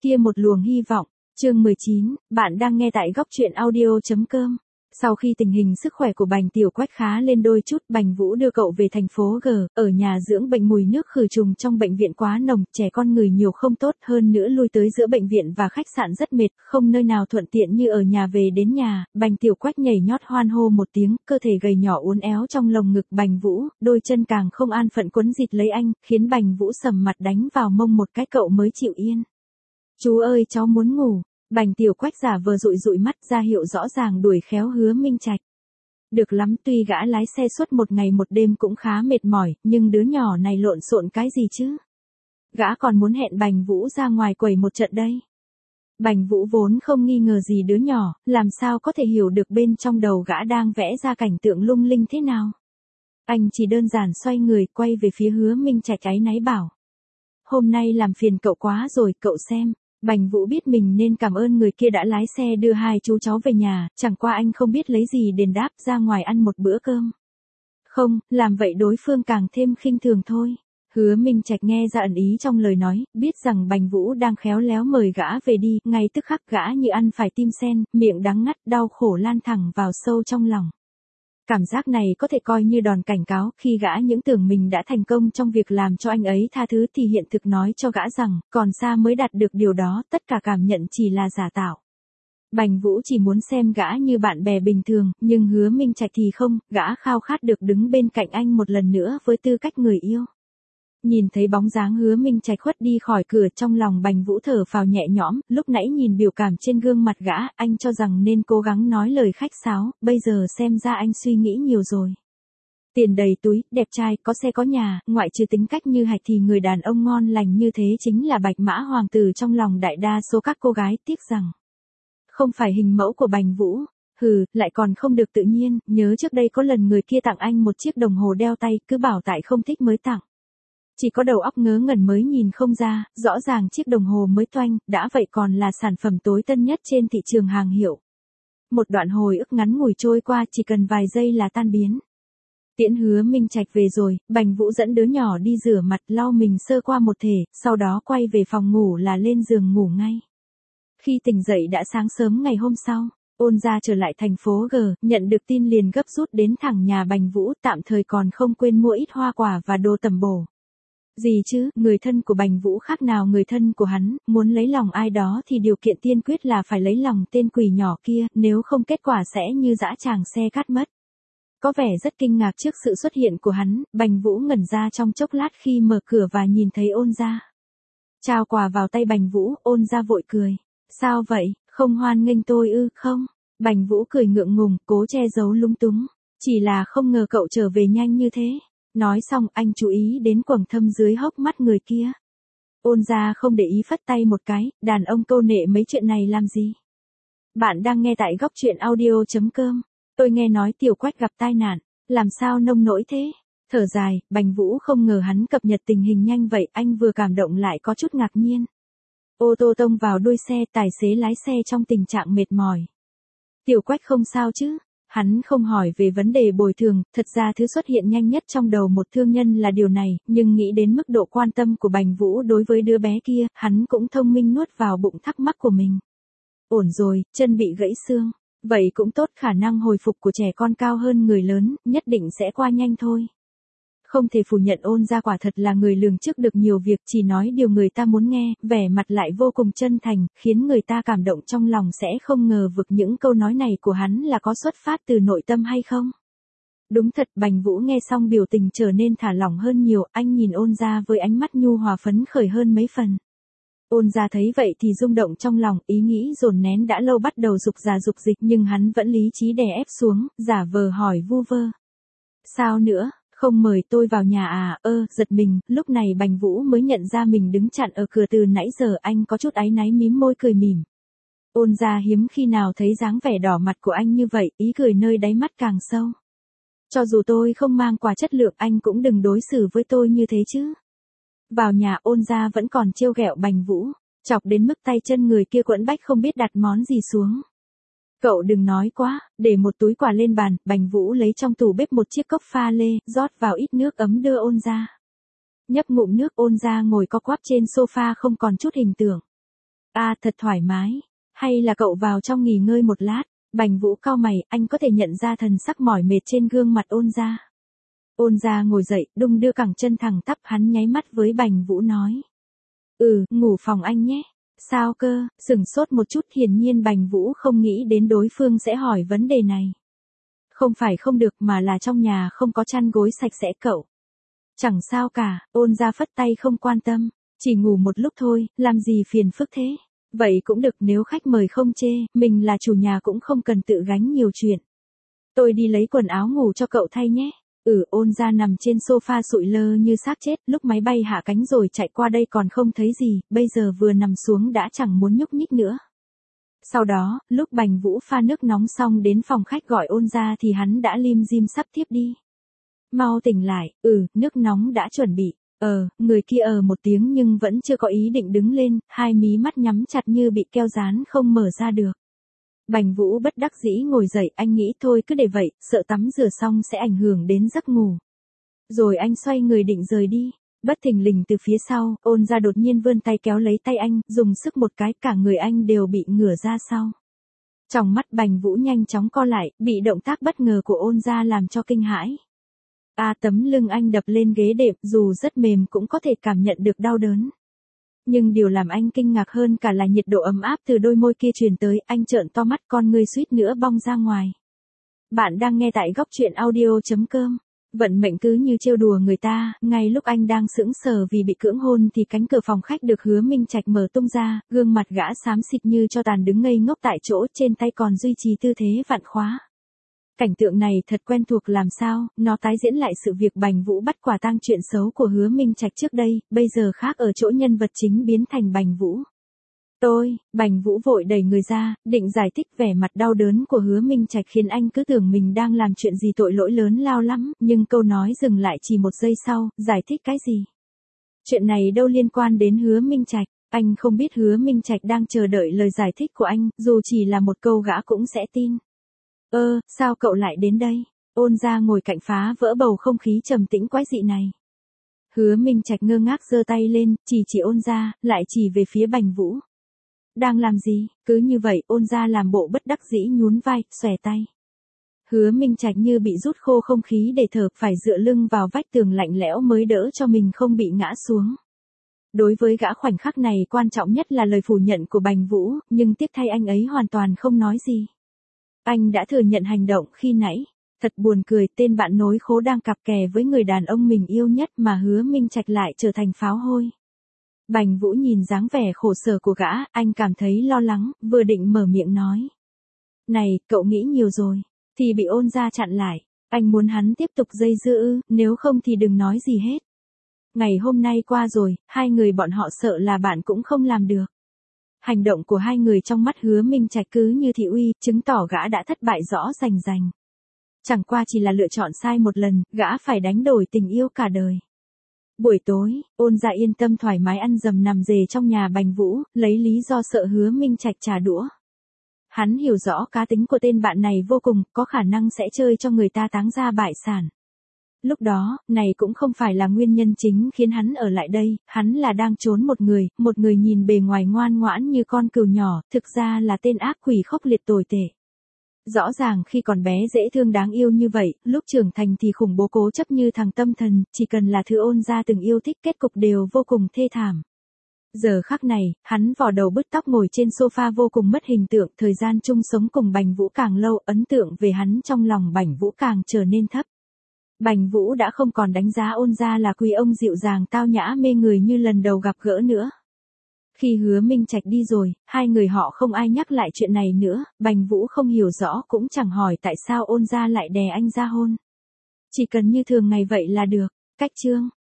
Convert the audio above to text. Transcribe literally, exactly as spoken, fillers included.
kia một luồng hy vọng. Chương mười chín, bạn đang nghe tại góc truyện audio.com. Sau khi tình hình sức khỏe của Bành Tiểu Quách khá lên đôi chút, Bành Vũ đưa cậu về thành phố G, ở nhà dưỡng bệnh. Mùi nước khử trùng trong bệnh viện quá nồng, trẻ con người nhiều không tốt, hơn nữa lui tới giữa bệnh viện và khách sạn rất mệt, không nơi nào thuận tiện như ở nhà. Về đến nhà, Bành Tiểu Quách nhảy nhót hoan hô một tiếng, cơ thể gầy nhỏ uốn éo trong lồng ngực Bành Vũ, đôi chân càng không an phận quấn dịt lấy anh, khiến Bành Vũ sầm mặt đánh vào mông một cái cậu mới chịu yên. Chú ơi, cháu muốn ngủ. Bành Tiểu Quách giả vờ dụi dụi mắt ra hiệu rõ ràng đuổi khéo Hứa Minh Trạch. Được lắm, tuy gã lái xe suốt một ngày một đêm cũng khá mệt mỏi, nhưng đứa nhỏ này lộn xộn cái gì chứ? Gã còn muốn hẹn Bành Vũ ra ngoài quẩy một trận đây. Bành Vũ vốn không nghi ngờ gì đứa nhỏ, làm sao có thể hiểu được bên trong đầu gã đang vẽ ra cảnh tượng lung linh thế nào. Anh chỉ đơn giản xoay người quay về phía Hứa Minh Trạch áy náy bảo. Hôm nay làm phiền cậu quá rồi, cậu xem. Bành Vũ biết mình nên cảm ơn người kia đã lái xe đưa hai chú cháu về nhà, chẳng qua anh không biết lấy gì đền đáp, ra ngoài ăn một bữa cơm. Không, làm vậy đối phương càng thêm khinh thường thôi. Hứa Minh Trạch nghe ra ẩn ý trong lời nói, biết rằng Bành Vũ đang khéo léo mời gã về đi, ngay tức khắc gã như ăn phải tim sen, miệng đắng ngắt, đau khổ lan thẳng vào sâu trong lòng. Cảm giác này có thể coi như đòn cảnh cáo, khi gã những tưởng mình đã thành công trong việc làm cho anh ấy tha thứ thì hiện thực nói cho gã rằng, còn xa mới đạt được điều đó, tất cả cảm nhận chỉ là giả tạo. Bành Vũ chỉ muốn xem gã như bạn bè bình thường, nhưng Hứa Minh Trạch thì không, gã khao khát được đứng bên cạnh anh một lần nữa với tư cách người yêu. Nhìn thấy bóng dáng Hứa Minh Trạch khuất đi khỏi cửa, trong lòng Bành Vũ thở phào nhẹ nhõm, lúc nãy nhìn biểu cảm trên gương mặt gã, anh cho rằng nên cố gắng nói lời khách sáo, bây giờ xem ra anh suy nghĩ nhiều rồi. Tiền đầy túi, đẹp trai, có xe có nhà, ngoại trừ tính cách như hạch thì người đàn ông ngon lành như thế chính là bạch mã hoàng tử trong lòng đại đa số các cô gái, tiếc rằng không phải hình mẫu của Bành Vũ. Hừ, lại còn không được tự nhiên, nhớ trước đây có lần người kia tặng anh một chiếc đồng hồ đeo tay, cứ bảo tại không thích mới tặng. Chỉ có đầu óc ngớ ngẩn mới nhìn không ra, rõ ràng chiếc đồng hồ mới toanh, đã vậy còn là sản phẩm tối tân nhất trên thị trường hàng hiệu. Một đoạn hồi ức ngắn ngủi trôi qua, chỉ cần vài giây là tan biến. Tiễn Hứa Minh Trạch về rồi, Bành Vũ dẫn đứa nhỏ đi rửa mặt, lau mình sơ qua một thể, sau đó quay về phòng ngủ là lên giường ngủ ngay. Khi tỉnh dậy đã sáng sớm ngày hôm sau, Ôn gia trở lại thành phố G, nhận được tin liền gấp rút đến thẳng nhà Bành Vũ, tạm thời còn không quên mua ít hoa quả và đồ tầm bổ. Gì chứ, người thân của Bành Vũ khác nào người thân của hắn, muốn lấy lòng ai đó thì điều kiện tiên quyết là phải lấy lòng tên quỷ nhỏ kia, nếu không kết quả sẽ như dã tràng xe cát mất. Có vẻ rất kinh ngạc trước sự xuất hiện của hắn, Bành Vũ ngẩn ra trong chốc lát khi mở cửa và nhìn thấy Ôn gia. Trao quà vào tay Bành Vũ, Ôn gia vội cười. Sao vậy, không hoan nghênh tôi ư? Không. Bành Vũ cười ngượng ngùng, cố che giấu lúng túng. Chỉ là không ngờ cậu trở về nhanh như thế. Nói xong anh chú ý đến quầng thâm dưới hốc mắt người kia. Ôn gia không để ý phất tay một cái, đàn ông câu nệ mấy chuyện này làm gì. Bạn đang nghe tại góc truyện audio.com. Tôi nghe nói Tiểu Quách gặp tai nạn, làm sao nông nỗi thế? Thở dài, Bành Vũ không ngờ hắn cập nhật tình hình nhanh vậy, anh vừa cảm động lại có chút ngạc nhiên. Ô tô tông vào đuôi xe, tài xế lái xe trong tình trạng mệt mỏi. Tiểu Quách không sao chứ? Hắn không hỏi về vấn đề bồi thường, thật ra thứ xuất hiện nhanh nhất trong đầu một thương nhân là điều này, nhưng nghĩ đến mức độ quan tâm của Bành Vũ đối với đứa bé kia, hắn cũng thông minh nuốt vào bụng thắc mắc của mình. Ổn rồi, chân bị gãy xương. Vậy cũng tốt, khả năng hồi phục của trẻ con cao hơn người lớn, nhất định sẽ qua nhanh thôi. Không thể phủ nhận Ôn gia quả thật là người lường trước được nhiều việc, chỉ nói điều người ta muốn nghe, vẻ mặt lại vô cùng chân thành, khiến người ta cảm động trong lòng, sẽ không ngờ vực những câu nói này của hắn là có xuất phát từ nội tâm hay không. Đúng thật, Bành Vũ nghe xong biểu tình trở nên thả lỏng hơn nhiều, anh nhìn Ôn gia với ánh mắt nhu hòa phấn khởi hơn mấy phần. Ôn gia thấy vậy thì rung động trong lòng, ý nghĩ dồn nén đã lâu bắt đầu dục ra dục dịch, nhưng hắn vẫn lý trí đè ép xuống, giả vờ hỏi vu vơ. Sao nữa? Không mời tôi vào nhà à? Ơ, giật mình, lúc này Bành Vũ mới nhận ra mình đứng chặn ở cửa từ nãy giờ, anh có chút áy náy mím môi cười mỉm. Ôn gia hiếm khi nào thấy dáng vẻ đỏ mặt của anh như vậy, ý cười nơi đáy mắt càng sâu. Cho dù tôi không mang quà chất lượng, anh cũng đừng đối xử với tôi như thế chứ. Vào nhà, Ôn gia vẫn còn trêu ghẹo Bành Vũ, chọc đến mức tay chân người kia quẫn bách không biết đặt món gì xuống. Cậu đừng nói quá, để một túi quà lên bàn, Bành Vũ lấy trong tủ bếp một chiếc cốc pha lê, rót vào ít nước ấm đưa Ôn gia. Nhấp ngụm nước, Ôn gia ngồi co quắp trên sofa không còn chút hình tượng. À thật thoải mái. Hay là cậu vào trong nghỉ ngơi một lát? Bành Vũ cau mày, anh có thể nhận ra thần sắc mỏi mệt trên gương mặt Ôn Gia. Ôn Gia ngồi dậy, đung đưa cẳng chân thẳng tắp, hắn nháy mắt với Bành Vũ nói. Ừ, ngủ phòng anh nhé. Sao cơ? Sửng sốt một chút, hiển nhiên Bành Vũ không nghĩ đến đối phương sẽ hỏi vấn đề này. Không phải không được mà là trong nhà không có chăn gối sạch sẽ cậu. Chẳng sao cả, Ôn Gia phất tay không quan tâm. Chỉ ngủ một lúc thôi, làm gì phiền phức thế. Vậy cũng được, nếu khách mời không chê, mình là chủ nhà cũng không cần tự gánh nhiều chuyện. Tôi đi lấy quần áo ngủ cho cậu thay nhé. Ừ, Ôn Gia nằm trên sofa sụi lơ như xác chết, lúc máy bay hạ cánh rồi chạy qua đây còn không thấy gì, bây giờ vừa nằm xuống đã chẳng muốn nhúc nhích nữa. Sau đó, lúc Bành Vũ pha nước nóng xong đến phòng khách gọi Ôn Gia thì hắn đã lim dim sắp thiếp đi. Mau tỉnh lại, ừ, nước nóng đã chuẩn bị. Ờ, người kia ờ một tiếng nhưng vẫn chưa có ý định đứng lên, hai mí mắt nhắm chặt như bị keo dán không mở ra được. Bành Vũ bất đắc dĩ ngồi dậy, anh nghĩ thôi cứ để vậy, sợ tắm rửa xong sẽ ảnh hưởng đến giấc ngủ. Rồi anh xoay người định rời đi, bất thình lình từ phía sau, Ôn Gia đột nhiên vươn tay kéo lấy tay anh, dùng sức một cái, cả người anh đều bị ngửa ra sau. Trong mắt Bành Vũ nhanh chóng co lại, bị động tác bất ngờ của Ôn Gia làm cho kinh hãi. À, tấm lưng anh đập lên ghế đệm, dù rất mềm cũng có thể cảm nhận được đau đớn. Nhưng điều làm anh kinh ngạc hơn cả là nhiệt độ ấm áp từ đôi môi kia truyền tới, anh trợn to mắt, con ngươi suýt nữa bong ra ngoài. Bạn đang nghe tại góc truyện audio chấm com. Vận mệnh cứ như trêu đùa người ta, ngay lúc anh đang sững sờ vì bị cưỡng hôn thì cánh cửa phòng khách được Hứa Minh Trạch mở tung ra, gương mặt gã xám xịt như cho tàn đứng ngây ngốc tại chỗ, trên tay còn duy trì tư thế vặn khóa. Cảnh tượng này thật quen thuộc làm sao, nó tái diễn lại sự việc Bành Vũ bắt quả tang chuyện xấu của Hứa Minh Trạch trước đây, bây giờ khác ở chỗ nhân vật chính biến thành Bành Vũ. Tôi, Bành Vũ vội đẩy người ra, định giải thích, vẻ mặt đau đớn của Hứa Minh Trạch khiến anh cứ tưởng mình đang làm chuyện gì tội lỗi lớn lao lắm, nhưng câu nói dừng lại chỉ một giây sau, giải thích cái gì? Chuyện này đâu liên quan đến Hứa Minh Trạch, anh không biết Hứa Minh Trạch đang chờ đợi lời giải thích của anh, dù chỉ là một câu gã cũng sẽ tin. Ơ, sao cậu lại đến đây? Ôn Gia ngồi cạnh phá vỡ bầu không khí trầm tĩnh quái dị này. Hứa Minh Trạch ngơ ngác giơ tay lên, chỉ chỉ Ôn Gia, lại chỉ về phía Bành Vũ. Đang làm gì? Cứ như vậy, Ôn Gia làm bộ bất đắc dĩ nhún vai, xòe tay. Hứa Minh Trạch như bị rút khô không khí để thở, phải dựa lưng vào vách tường lạnh lẽo mới đỡ cho mình không bị ngã xuống. Đối với gã khoảnh khắc này quan trọng nhất là lời phủ nhận của Bành Vũ, nhưng tiếc thay anh ấy hoàn toàn không nói gì. Anh đã thừa nhận hành động khi nãy. Thật buồn cười, tên bạn nối khố đang cặp kè với người đàn ông mình yêu nhất mà Hứa Minh Trạch lại trở thành pháo hôi. Bành Vũ nhìn dáng vẻ khổ sở của gã, anh cảm thấy lo lắng, vừa định mở miệng nói. Này, cậu nghĩ nhiều rồi. Thì bị Ôn Gia chặn lại. Anh muốn hắn tiếp tục dây dưa ư, nếu không thì đừng nói gì hết. Ngày hôm nay qua rồi, hai người bọn họ sợ là bạn cũng không làm được. Hành động của hai người trong mắt Hứa Minh Trạch cứ như thị uy, chứng tỏ gã đã thất bại rõ rành rành. Chẳng qua chỉ là lựa chọn sai một lần, gã phải đánh đổi tình yêu cả đời. Buổi tối, Ôn Gia yên tâm thoải mái ăn dầm nằm dề trong nhà Bành Vũ, lấy lý do sợ Hứa Minh Trạch trả đũa. Hắn hiểu rõ cá tính của tên bạn này vô cùng, có khả năng sẽ chơi cho người ta táng ra bại sản. Lúc đó, này cũng không phải là nguyên nhân chính khiến hắn ở lại đây, hắn là đang trốn một người, một người nhìn bề ngoài ngoan ngoãn như con cừu nhỏ, thực ra là tên ác quỷ khốc liệt tồi tệ. Rõ ràng khi còn bé dễ thương đáng yêu như vậy, lúc trưởng thành thì khủng bố cố chấp như thằng tâm thần, chỉ cần là thứ Ôn Gia từng yêu thích kết cục đều vô cùng thê thảm. Giờ khắc này, hắn vò đầu bứt tóc ngồi trên sofa vô cùng mất hình tượng, thời gian chung sống cùng Bành Vũ càng lâu, ấn tượng về hắn trong lòng Bành Vũ càng trở nên thấp. Bành Vũ đã không còn đánh giá Ôn Gia là quý ông dịu dàng tao nhã mê người như lần đầu gặp gỡ nữa. Khi Hứa Minh Trạch đi rồi, hai người họ không ai nhắc lại chuyện này nữa, Bành Vũ không hiểu rõ cũng chẳng hỏi tại sao Ôn Gia lại đè anh ra hôn. Chỉ cần như thường ngày vậy là được. Cách chương